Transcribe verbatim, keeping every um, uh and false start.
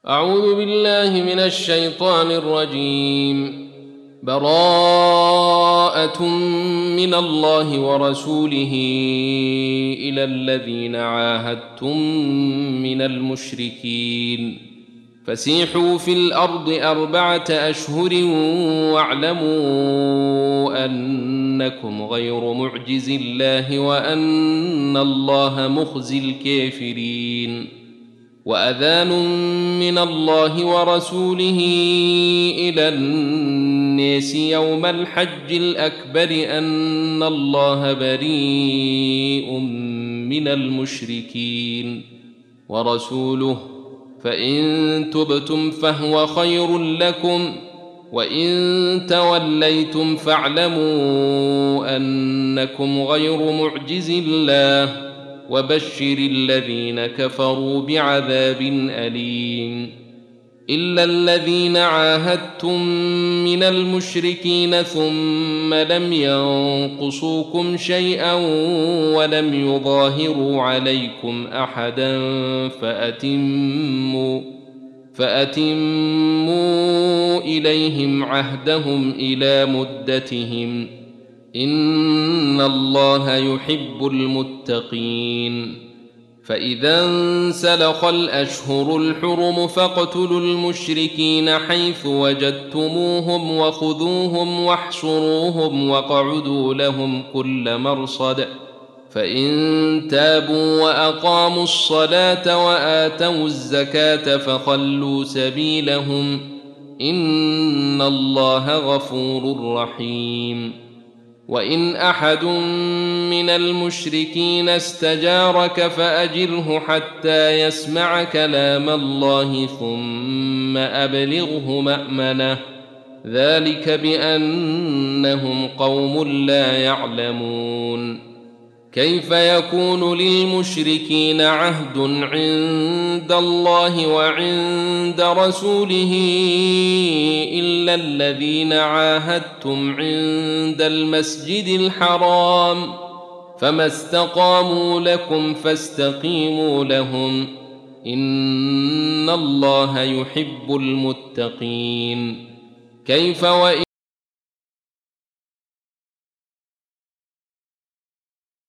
أعوذ بالله من الشيطان الرجيم. براءة من الله ورسوله إلى الذين عاهدتم من المشركين فسيحوا في الأرض أربعة أشهر واعلموا أنكم غير معجز الله وأن الله مخزي الكافرين. وأذان من الله ورسوله إلى الناس يوم الحج الأكبر أن الله بريء من المشركين ورسوله فإن تبتم فهو خير لكم وإن توليتم فاعلموا أنكم غير معجز الله وبشر الذين كفروا بعذاب أليم. إلا الذين عاهدتم من المشركين ثم لم ينقصوكم شيئا ولم يظاهروا عليكم أحدا فأتموا فأتموا إليهم عهدهم إلى مدتهم إن الله يحب المتقين. فإذا انسلخ الأشهر الحرم فاقتلوا المشركين حيث وجدتموهم وخذوهم واحصروهم واقعدوا لهم كل مرصد فإن تابوا وأقاموا الصلاة وآتوا الزكاة فخلوا سبيلهم إن الله غفور رحيم. وإن أحد من المشركين استجارك فأجره حتى يسمع كلام الله ثم أبلغه مأمنه ذلك بأنهم قوم لا يعلمون. كيف يكون للمشركين عهد عند الله وعند رسوله إلا الذين عاهدتم عند المسجد الحرام فما استقاموا لكم فاستقيموا لهم إن الله يحب المتقين. كيف وإن